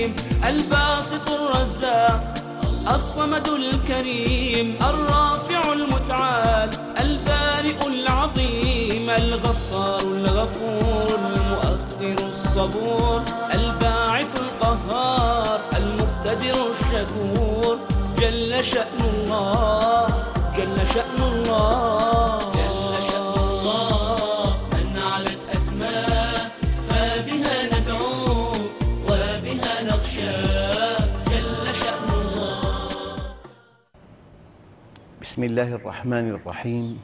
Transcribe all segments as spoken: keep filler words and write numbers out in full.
العليم الباسط الرزاق الصمد الكريم الرافع المتعال البارئ العظيم الغفار الغفور المؤخر الصبور الباعث القهار المقتدر الشكور جل شأن الله جل شأن الله جل شأن الله من علت أسماء فبها ندعو وبها نخشى جل شأن الله. بسم الله الرحمن الرحيم.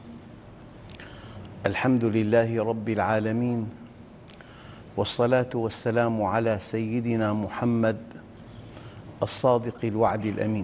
الحمد لله رب العالمين، والصلاة والسلام على سيدنا محمد الصادق الوعد الأمين.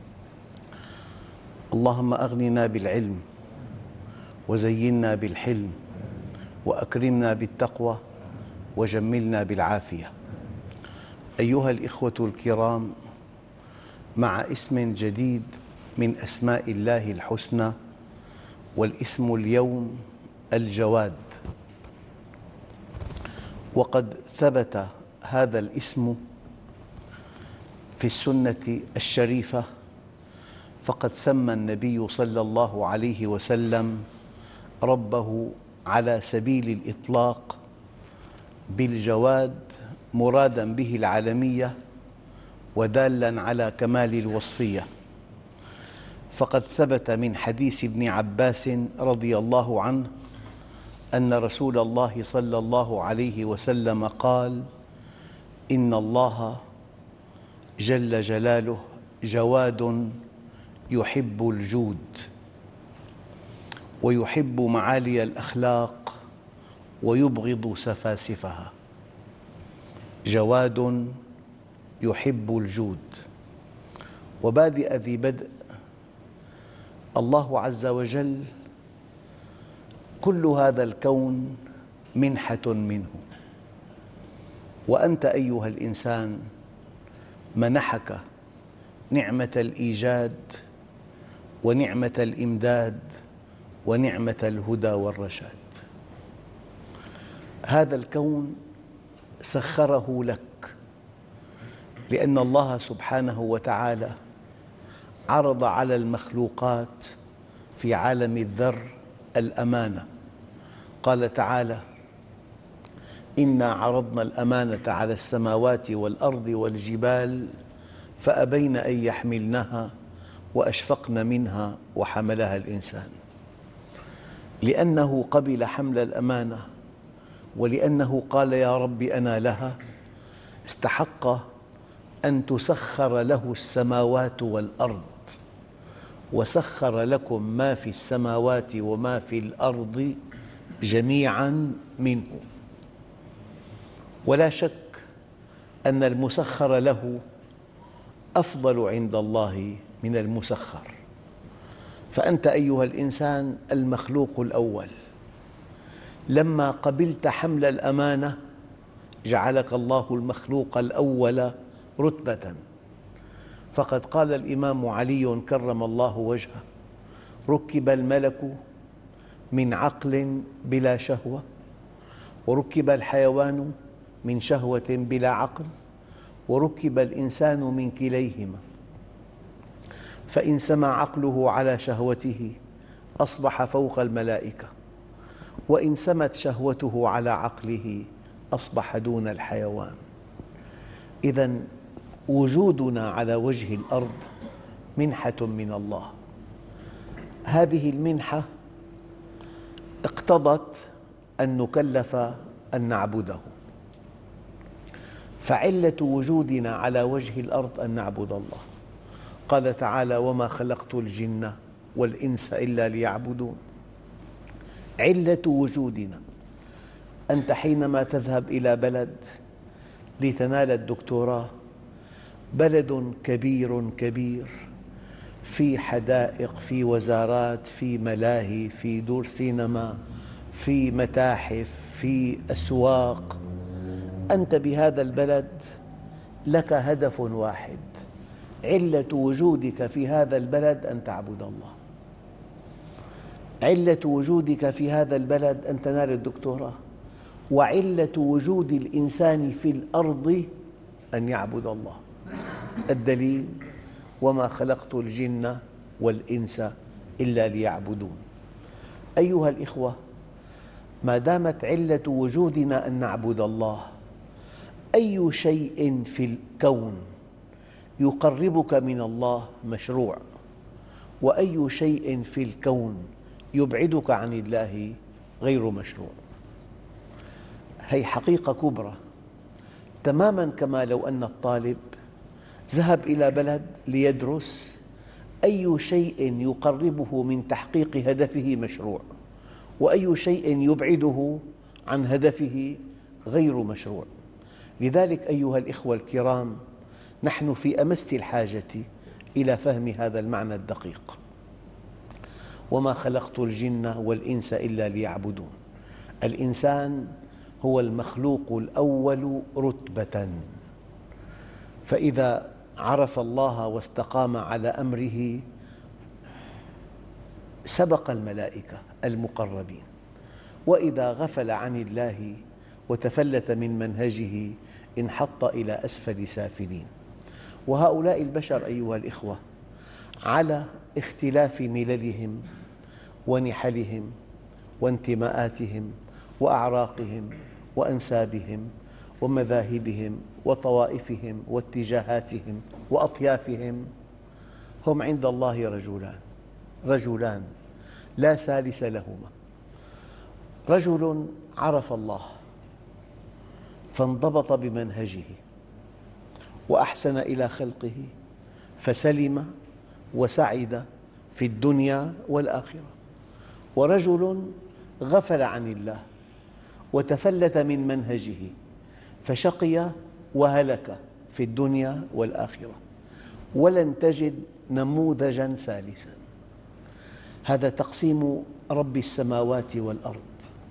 اللهم أغننا بالعلم وزينا بالحلم وأكرمنا بالتقوى وجملنا بالعافية. أيها الإخوة الكرام، مع اسم جديد من أسماء الله الحسنى، والاسم اليوم الجواد. وقد ثبت هذا الاسم في السنة الشريفة، فقد سمى النبي صلى الله عليه وسلم ربه على سبيل الإطلاق بالجواد، مراداً به العالمية ودالاً على كمال الوصفية. فقد ثبت من حديث ابن عباس رضي الله عنه أن رسول الله صلى الله عليه وسلم قال: إن الله جل جلاله جواد يحب الجود ويحب معالي الأخلاق ويبغض سفاسفها. جواد يحب الجود. وبادئ ذي بدء، الله عز وجل كل هذا الكون منحة منه، وأنت أيها الإنسان منحك نعمة الإيجاد ونعمة الإمداد ونعمة الهدى والرشاد. هذا الكون سخره لك، لأن الله سبحانه وتعالى عرض على المخلوقات في عالم الذر الأمانة. قال تعالى: إنا عرضنا الأمانة على السماوات والأرض والجبال فأبين أن يحملنها وأشفقن منها وحملها الإنسان. لأنه قبل حمل الأمانة ولأنه قال يا رب أنا لها، استحق أن تسخر له السماوات والأرض، وسخر لكم ما في السماوات وما في الأرض جميعاً منه. ولا شك أن المسخر له أفضل عند الله من المسخر. فأنت أيها الإنسان المخلوق الأول، لما قبلت حمل الأمانة جعلك الله المخلوق الأول رتبة. فقد قال الإمام علي كرم الله وجهه: ركب الملك من عقل بلا شهوة، وركب الحيوان من شهوة بلا عقل، وركب الإنسان من كليهما، فإن سمى عقله على شهوته أصبح فوق الملائكة، وإن سمت شهوته على عقله أصبح دون الحيوان. إذن وجودنا على وجه الأرض منحة من الله. هذه المنحة اقتضت أن نكلف أن نعبده. فعلة وجودنا على وجه الأرض أن نعبد الله. قال تعالى: وما خلقت الجن والإنس إلا ليعبدون. علة وجودنا، أنت حينما تذهب إلى بلد لتنال الدكتوراه، بلد كبير كبير، في حدائق، في وزارات، في ملاهي، في دور سينما، في متاحف، في أسواق. أنت بهذا البلد لك هدف واحد، علة وجودك في هذا البلد أن تعبد الله. علة وجودك في هذا البلد أن تنال الدكتوراه. وعلة وجود الإنسان في الأرض أن يعبد الله. الدليل: وما خلقت الجن والإنس إلا ليعبدون. أيها الإخوة، ما دامت علة وجودنا أن نعبد الله، أي شيء في الكون يقربك من الله مشروع، وأي شيء في الكون يبعدك عن الله غير مشروع. هذه حقيقة كبرى، تماماً كما لو أن الطالب ذهب إلى بلد ليدرس، أي شيء يقربه من تحقيق هدفه مشروع، وأي شيء يبعده عن هدفه غير مشروع. لذلك أيها الإخوة الكرام، نحن في أمس الحاجة إلى فهم هذا المعنى الدقيق. وما خلقت الجن والإنس إلا ليعبدون. الإنسان هو المخلوق الأول رتبة، فإذا عرف الله واستقام على أمره سبق الملائكة المقربين، وإذا غفل عن الله وتفلت من منهجه انحط إلى أسفل سافلين. وهؤلاء البشر أيها الإخوة على اختلاف مللهم ونحلهم وانتماءاتهم وأعراقهم وأنسابهم ومذاهبهم وطوائفهم واتجاهاتهم وأطيافهم، هم عند الله رجلان رجلان لا ثالث لهما. رجل عرف الله فانضبط بمنهجه وأحسن إلى خلقه فسلم وسعد في الدنيا والآخرة، ورجل غفل عن الله وتفلت من منهجه فشقي وهلك في الدنيا والآخرة، ولن تجد نموذجاً ثالثاً. هذا تقسيم رب السماوات والأرض.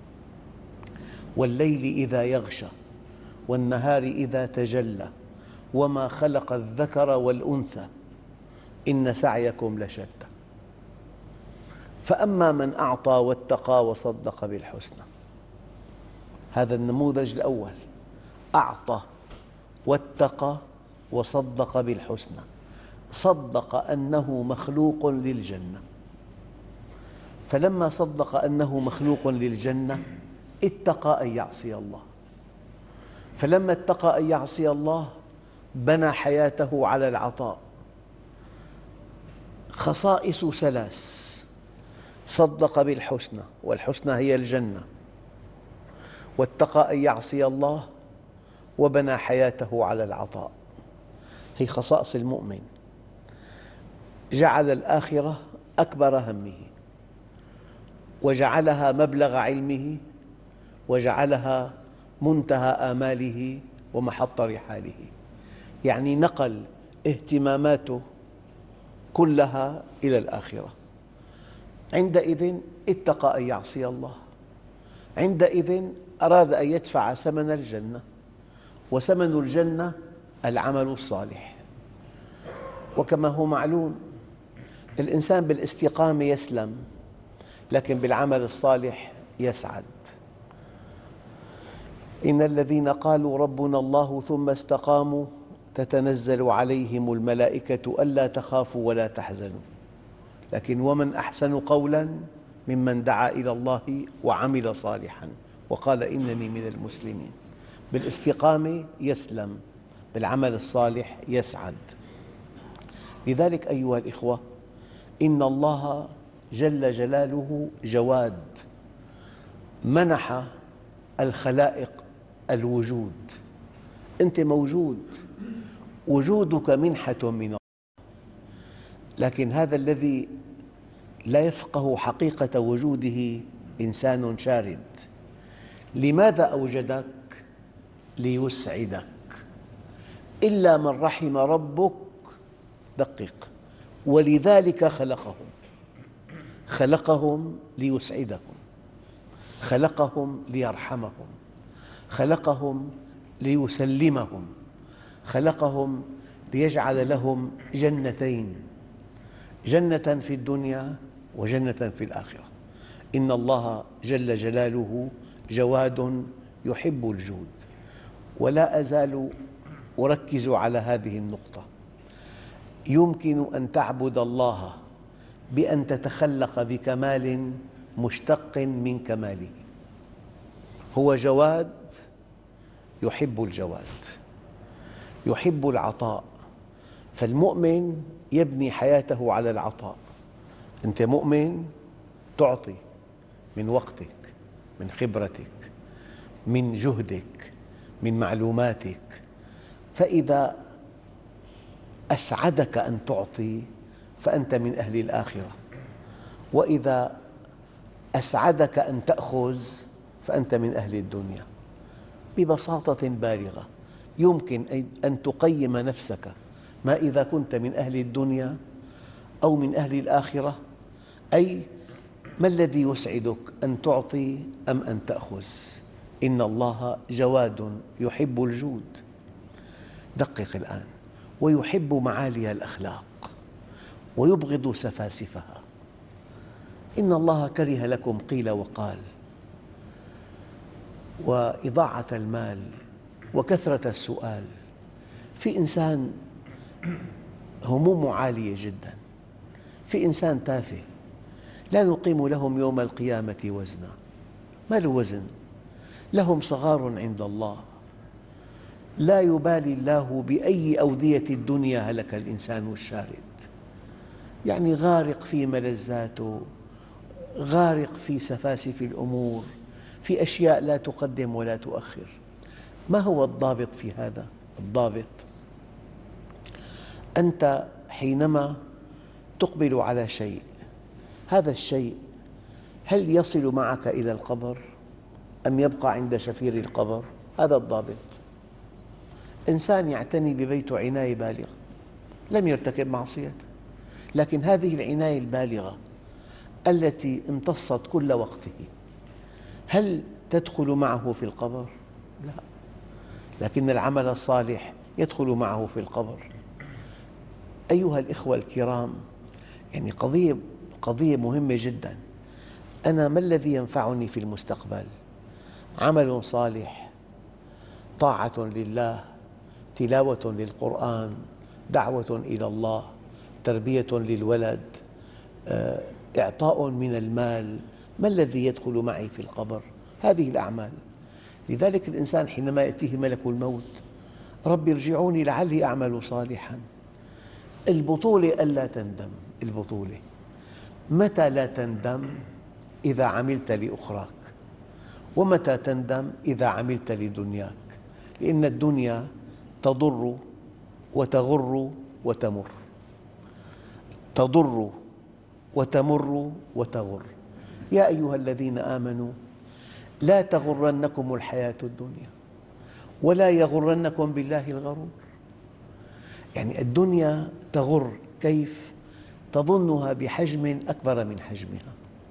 والليل إذا يغشى والنهار إذا تجلى وما خلق الذكر والأنثى إن سعيكم لشتى. فأما من أعطى واتقى وصدق بالحسنى، هذا النموذج الأول، أعطى واتقى وصدق بالحسنى، صدق أنه مخلوق للجنة، فلما صدق أنه مخلوق للجنة اتقى أن يعصي الله، فلما اتقى أن يعصي الله بنى حياته على العطاء. خصائص ثلاث: صدق بالحسنى، والحسنى هي الجنة، واتقى أن يعصي الله، وبنى حياته على العطاء. هي خصائص المؤمن. جعل الآخرة أكبر همه، وجعلها مبلغ علمه، وجعلها منتهى آماله ومحط رحاله، يعني نقل اهتماماته كلها إلى الآخرة. عندئذ اتقى أن يعصي الله، عندئذ أراد أن يدفع ثمن الجنة، وثمن الجنة العمل الصالح. وكما هو معلوم الإنسان بالاستقامة يسلم، لكن بالعمل الصالح يسعد. إن الذين قالوا ربنا الله ثم استقاموا تتنزل عليهم الملائكة ألا تخافوا ولا تحزنوا، لكن ومن أحسن قولاً ممن دعا إلى الله وعمل صالحاً وقال إنني من المسلمين. بالاستقامة يسلم، بالعمل الصالح يسعد. لذلك أيها الإخوة، إن الله جل جلاله جواد، منح الخلائق الوجود. أنت موجود، وجودك منحة من الله، لكن هذا الذي لا يفقه حقيقة وجوده إنسان شارد. لماذا أوجدك؟ ليسعدك. إلا من رحم ربك، دقق، ولذلك خلقهم. خلقهم ليسعدهم، خلقهم ليرحمهم، خلقهم ليسلمهم، خلقهم ليجعل لهم جنتين، جنة في الدنيا وجنة في الآخرة. إن الله جل جلاله جواد يحب الجود. ولا أزال وركزوا على هذه النقطة. يمكن أن تعبد الله بأن تتخلق بكمال مشتق من كماله. هو جواد يحب الجواد، يحب العطاء، فالمؤمن يبني حياته على العطاء. أنت مؤمن تعطي من وقتك، من خبرتك، من جهدك، من معلوماتك، فإذا أسعدك أن تعطي فأنت من أهل الآخرة، وإذا أسعدك أن تأخذ فأنت من أهل الدنيا. ببساطة بالغة يمكن أن تقيم نفسك ما إذا كنت من أهل الدنيا أو من أهل الآخرة، أي ما الذي يسعدك، أن تعطي أم أن تأخذ؟ إن الله جواد يحب الجود. دقق الآن: ويحب معالي الأخلاق ويبغض سفاسفها. إن الله كره لكم قيل وقال وإضاعة المال وكثرة السؤال. في إنسان همومه عالية جدا، في إنسان تافه لا نقيم لهم يوم القيامة وزنا، ما له وزن، لهم صغار عند الله. لا يبالي الله بأي أودية الدنيا هلك الإنسان الشارد، يعني غارق في ملذاته، غارق في سفاسف الأمور، في أشياء لا تقدم ولا تؤخر. ما هو الضابط في هذا؟ الضابط أنت حينما تقبل على شيء، هذا الشيء هل يصل معك إلى القبر أم يبقى عند شفير القبر؟ هذا الضابط. إنسان يعتني ببيته عناية بالغة، لم يرتكب معصية، لكن هذه العناية البالغة التي امتصت كل وقته هل تدخل معه في القبر؟ لا، لكن العمل الصالح يدخل معه في القبر. أيها الإخوة الكرام، يعني قضية قضية مهمة جدا. أنا ما الذي ينفعني في المستقبل؟ عمل صالح، طاعة لله، تلاوة للقرآن، دعوة إلى الله، تربية للولد، إعطاء من المال. ما الذي يدخل معي في القبر؟ هذه الأعمال. لذلك الإنسان حينما يأتيه ملك الموت: رب ارجعوني لعلي أعمل صالحا. البطولة ألا تندم. البطولة متى لا تندم؟ إذا عملت لأخراك. ومتى تندم؟ إذا عملت لدنياك، لأن الدنيا تضر وتغر وتمر، تضر وتمر وتغر. يا أيها الذين آمنوا لا تغرنكم الحياة الدنيا ولا يغرنكم بالله الغرور. يعني الدنيا تغر، كيف؟ تظنها بحجم أكبر من حجمها.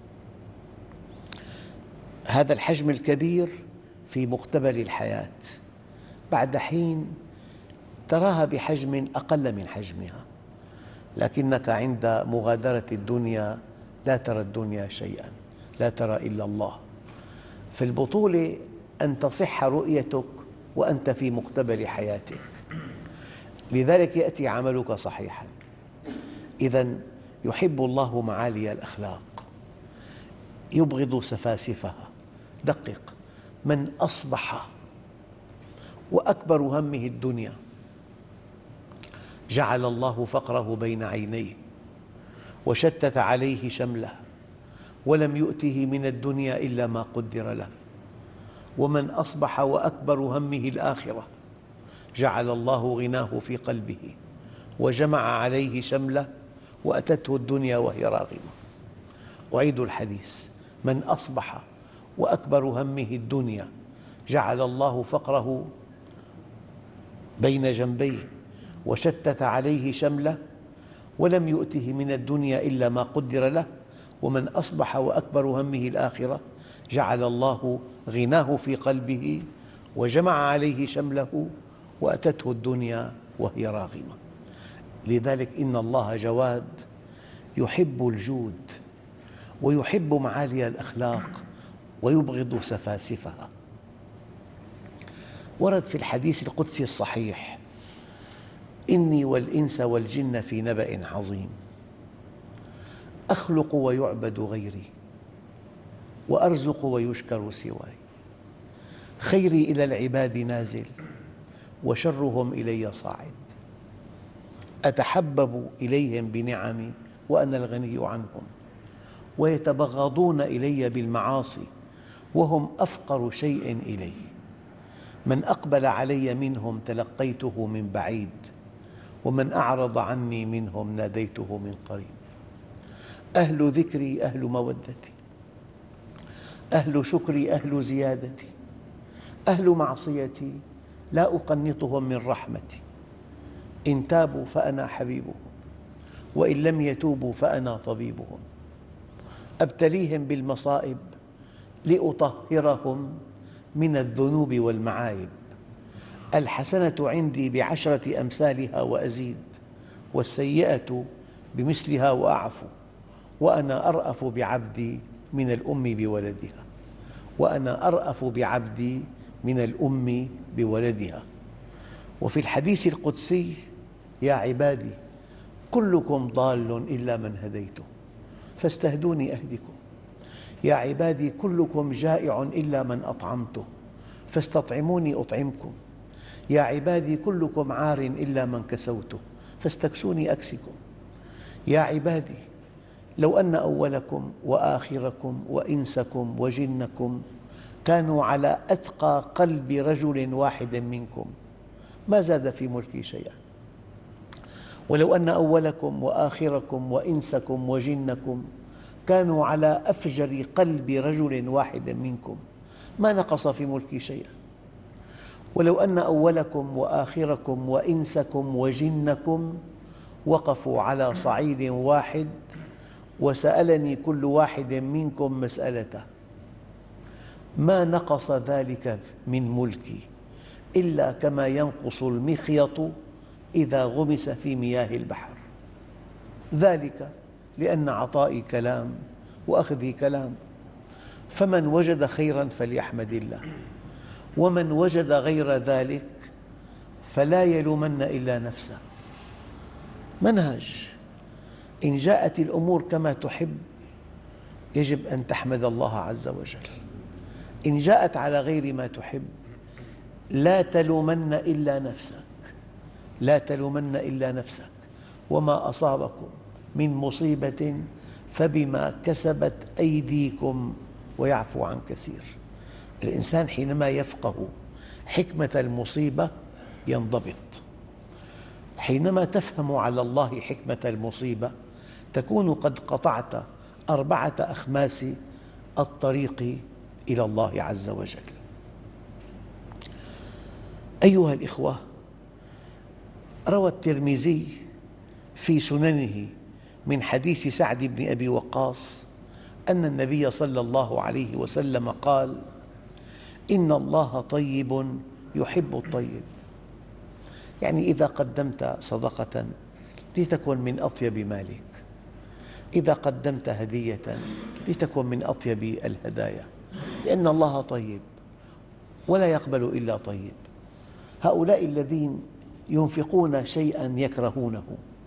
هذا الحجم الكبير في مقتبل الحياة، بعد حين تراها بحجم أقل من حجمها، لكنك عند مغادرة الدنيا لا ترى الدنيا شيئا، لا ترى إلا الله. في البطولة أن تصح رؤيتك وأنت في مقتبل حياتك، لذلك يأتي عملك صحيحا. إذن يحب الله معالي الأخلاق، يبغض سفاسفها. دقق: من أصبح وأكبر همه الدنيا جعل الله فقره بين عينيه وشتت عليه شمله ولم يؤته من الدنيا إلا ما قدر له. ومن أصبح وأكبر همه الآخرة جعل الله غناه في قلبه وجمع عليه شمله وأتته الدنيا وهي راغمة. أعيد الحديث: من أصبح وأكبر همه الدنيا جعل الله فقره بين جنبيه وشتت عليه شمله ولم يؤته من الدنيا إلا ما قدر له. ومن أصبح وأكبر همه الآخرة جعل الله غناه في قلبه وجمع عليه شمله وأتته الدنيا وهي راغمة. لذلك إن الله جواد يحب الجود ويحب معالي الأخلاق ويبغض سفاسفها. ورد في الحديث القدسي الصحيح: إني والإنس والجن في نبأ عظيم أخلق ويعبد غيري وأرزق ويشكر سواي خيري إلى العباد نازل وشرهم إلي صاعد أتحبب إليهم بنعمي وأنا الغني عنهم ويتبغضون إلي بالمعاصي وهم أفقر شيء إلي من أقبل علي منهم تلقيته من بعيد ومن أعرض عني منهم ناديته من قريب أهل ذكري أهل مودتي أهل شكري أهل زيادتي أهل معصيتي لا أقنطهم من رحمتي إن تابوا فأنا حبيبهم وإن لم يتوبوا فأنا طبيبهم أبتليهم بالمصائب لأطهرهم من الذنوب والمعايب الحسنة عندي بعشرة أمثالها وأزيد والسيئة بمثلها وأعفو وأنا أرأف بعبدي من الأم بولدها وأنا أرأف بعبدي من الأم بولدها وفي الحديث القدسي يا عبادي كلكم ضال إلا من هديته فاستهدوني أهدكم يا عبادي كلكم جائع إلا من أطعمته فاستطعموني أطعمكم يا عبادي كلكم عار إلا من كسوته فاستكسوني أكسكم يا عبادي لو أن أولكم وآخركم وإنسكم وجنكم كانوا على أتقى قلب رجل واحد منكم ما زاد في ملكي شيئا ولو أن أولكم وآخركم وإنسكم وجنكم كانوا على أفجر قلب رجل واحد منكم ما نقص في ملكي شيئا ولو أن أولكم وآخركم وإنسكم وجنكم وقفوا على صعيد واحد وسألني كل واحد منكم مسألته ما نقص ذلك من ملكي إلا كما ينقص المخيط إذا غمس في مياه البحر ذلك لأن عطائي كلام وأخذي كلام فمن وجد خيراً فليحمد الله ومن وجد غير ذلك فلا يلومن إلا نفسه منهج إن جاءت الأمور كما تحب يجب أن تحمد الله عز وجل إن جاءت على غير ما تحب لا تلومن إلا نفسك لا تلومن إلا نفسك وما أصابكم من مصيبة فبما كسبت أيديكم ويعفو عن كثير الإنسان حينما يفقه حكمة المصيبة ينضبط حينما تفهم على الله حكمة المصيبة تكون قد قطعت أربعة أخماس الطريق إلى الله عز وجل أيها الإخوة روى الترمذي في سننه من حديث سعد بن أبي وقاص أن النبي صلى الله عليه وسلم قال إن الله طيب يحب الطيب يعني إذا قدمت صدقة لتكن من أطيب مالك إذا قدمت هدية لتكن من أطيب الهدايا لأن الله طيب ولا يقبل إلا طيب هؤلاء الذين ينفقون شيئاً يكرهونه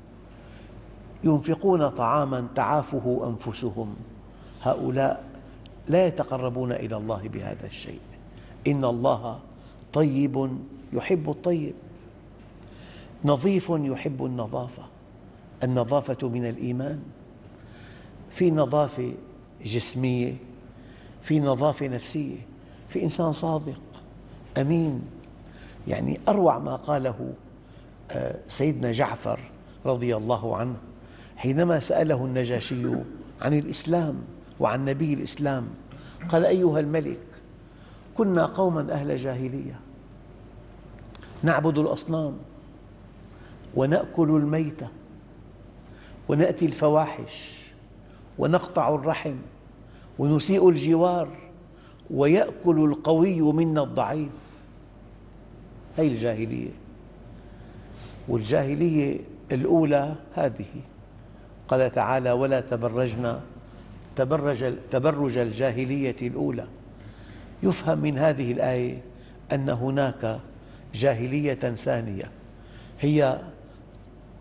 ينفقون طعاماً تعافه أنفسهم هؤلاء لا يتقربون إلى الله بهذا الشيء إن الله طيب يحب الطيب نظيف يحب النظافة النظافة من الإيمان في نظافة جسمية في نظافة نفسية في إنسان صادق أمين يعني أروع ما قاله سيدنا جعفر رضي الله عنه حينما سأله النجاشي عن الإسلام وعن نبي الإسلام قال أيها الملك كنا قوماً أهل جاهلية نعبد الأصنام ونأكل الميتة ونأتي الفواحش ونقطع الرحم ونسيء الجوار ويأكل القوي منا الضعيف هذه الجاهلية والجاهلية الأولى هذه قال تعالى ولا تبرجنا تبرج, تبرج الجاهلية الأولى يفهم من هذه الآية أن هناك جاهلية ثانية هي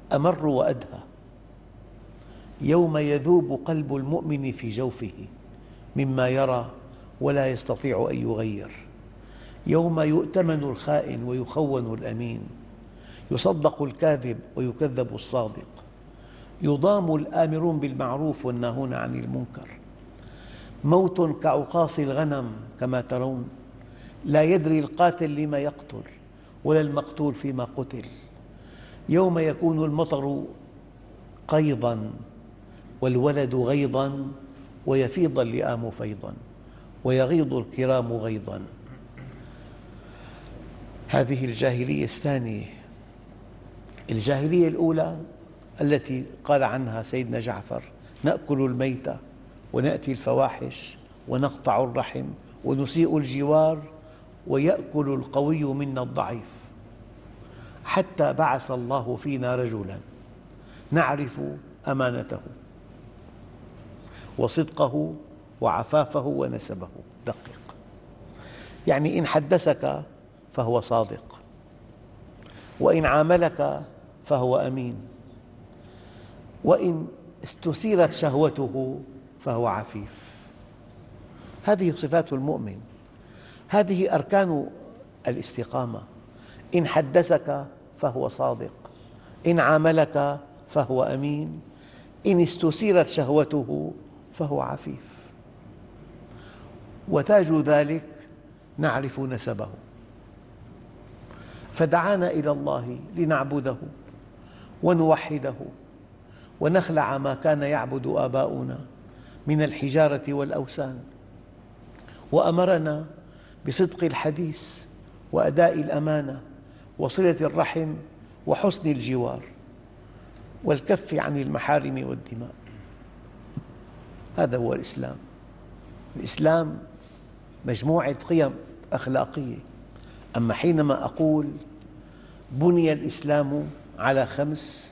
أمر وأدهى. يوم يذوب قلب المؤمن في جوفه مما يرى ولا يستطيع أن يغير. يوم يؤتمن الخائن ويخون الأمين، يصدق الكاذب ويكذب الصادق، يضام الآمرون بالمعروف والناهون عن المنكر. موت كعقاص الغنم كما ترون، لا يدري القاتل لما يقتل ولا المقتول فيما قتل. يوم يكون المطر قيضاً والولد غيضاً ويفيض اللئام فيضاً ويغيض الكرام غيضاً. هذه الجاهلية الثانية. الجاهلية الأولى التي قال عنها سيدنا جعفر: نأكل الميتة ونأتي الفواحش ونقطع الرحم ونسيء الجوار ويأكل القوي منا الضعيف، حتى بعث الله فينا رجلاً نعرف أمانته وصدقه وعفافه ونسبه. دقق، يعني إن حدثك فهو صادق، وإن عاملك فهو أمين، وإن استثيرت شهوته فهو عفيف. هذه صفات المؤمن، هذه أركان الاستقامة. إن حدثك فهو صادق، إن عاملك فهو أمين، إن استثيرت شهوته فهو عفيف. وتاج ذلك نعرف نسبه. فدعانا إلى الله لنعبده ونوحده ونخلع ما كان يعبد آباؤنا من الحجارة والأوثان، وأمرنا بصدق الحديث وأداء الأمانة وصلة الرحم وحسن الجوار والكف عن المحارم والدماء. هذا هو الإسلام. الإسلام مجموعة قيم أخلاقية. أما حينما أقول بني الإسلام على خمس،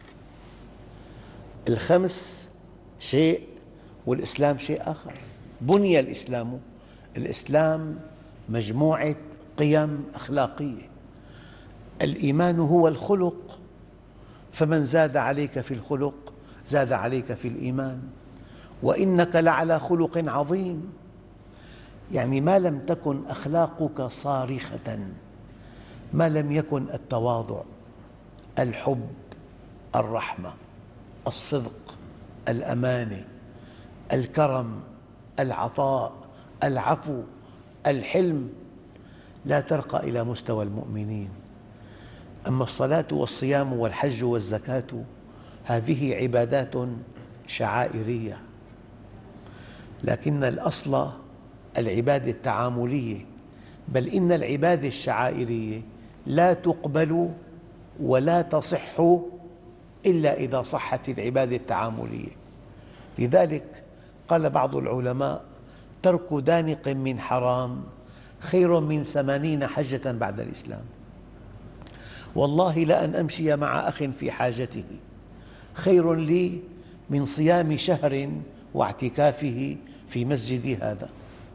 الخمس شيء والإسلام شيء آخر. بني الإسلام، الإسلام مجموعة قيم أخلاقية. الإيمان هو الخلق، فمن زاد عليك في الخلق زاد عليك في الإيمان. وإنك لعلى خلق عظيم، يعني ما لم تكن أخلاقك صارخة، ما لم يكن التواضع، الحب، الرحمة، الصدق، الأمانة، الكرم، العطاء، العفو، الحلم، لا ترقى إلى مستوى المؤمنين. أما الصلاة والصيام والحج والزكاة هذه عبادات شعائرية، لكن الأصل العبادة التعاملية، بل إن العبادة الشعائرية لا تقبل ولا تصح إلا إذا صحت العبادة التعاملية. لذلك قال بعض العلماء: ترك دانق من حرام خير من ثمانين حجة بعد الإسلام. والله لأن أمشي مع أخ في حاجته خير لي من صيام شهر واعتكافه في مسجدي هذا.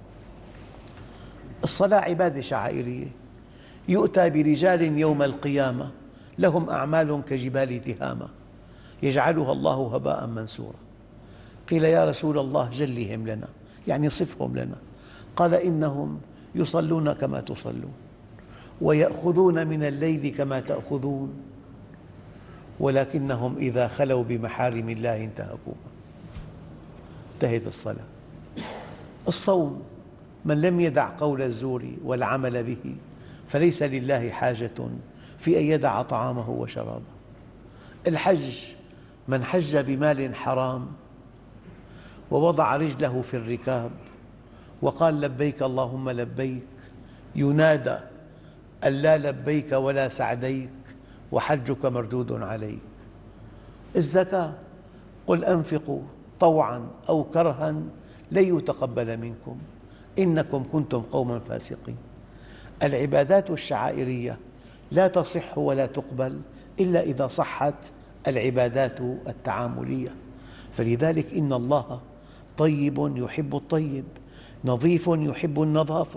الصلاة عبادة شعائرية. يؤتى برجال يوم القيامة لهم أعمال كجبال تهامة يجعلها الله هباء منثورا. قيل: يا رسول الله جلهم لنا، يعني صفهم لنا. قال: إنهم يصلون كما تصلون ويأخذون من الليل كما تأخذون، ولكنهم إذا خلوا بمحارم الله انتهكوها. انتهت الصلاة. الصوم: من لم يدع قول الزور والعمل به فليس لله حاجة في أن يدع طعامه وشرابه. الحج: من حج بمال حرام ووضع رجله في الركاب وقال: لبيك اللهم لبيك، ينادى أن لا لبيك ولا سعديك وحجك مردود عليك. الزكاة: قل أنفقوا طوعا أو كرها لن يتقبل منكم إنكم كنتم قوما فاسقين. العبادات الشعائرية لا تصح ولا تقبل إلا إذا صحت العبادات التعاملية. فلذلك إن الله طيب يحب الطيب، نظيف يحب النظافة،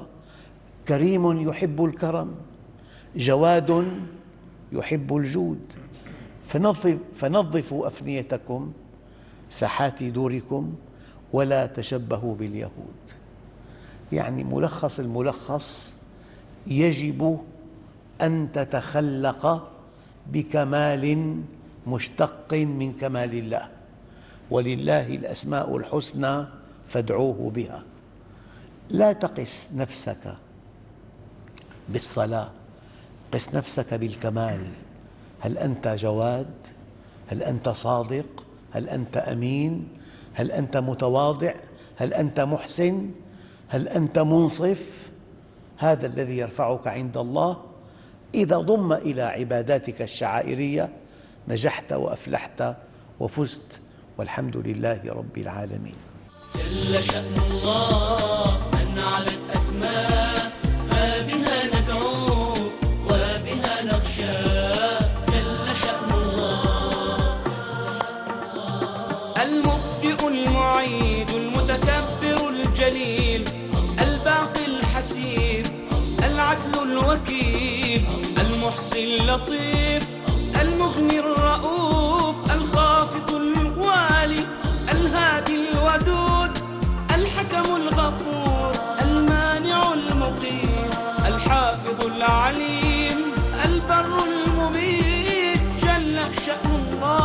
كريم يحب الكرم، جواد يحب الجود، فنظف فنظفوا أفنيتكم ساحات دوركم ولا تشبهوا باليهود. يعني ملخص الملخص: يجب أن تتخلق بكمال مشتق من كمال الله، ولله الأسماء الحسنى فادعوه بها. لا تقس نفسك بالصلاة، قس نفسك بالكمال. هل أنت جواد؟ هل أنت صادق؟ هل أنت أمين؟ هل أنت متواضع؟ هل أنت محسن؟ هل أنت منصف؟ هذا الذي يرفعك عند الله. إذا ضم إلى عباداتك الشعائرية نجحت وأفلحت وفزت، والحمد لله رب العالمين. جل شأن الله من علت أسماء، فبها ندعو وبها نخشى. جل شأن الله المبدئ المعيد المتكبر الجليل الباقي الحسيب العدل الوكيل المحصي اللطيف المغني الرؤوف الخافض الوالي الهادي الودود الحكم الغفور المانع المقيت الحافظ العليم البر المميت. جل شأن الله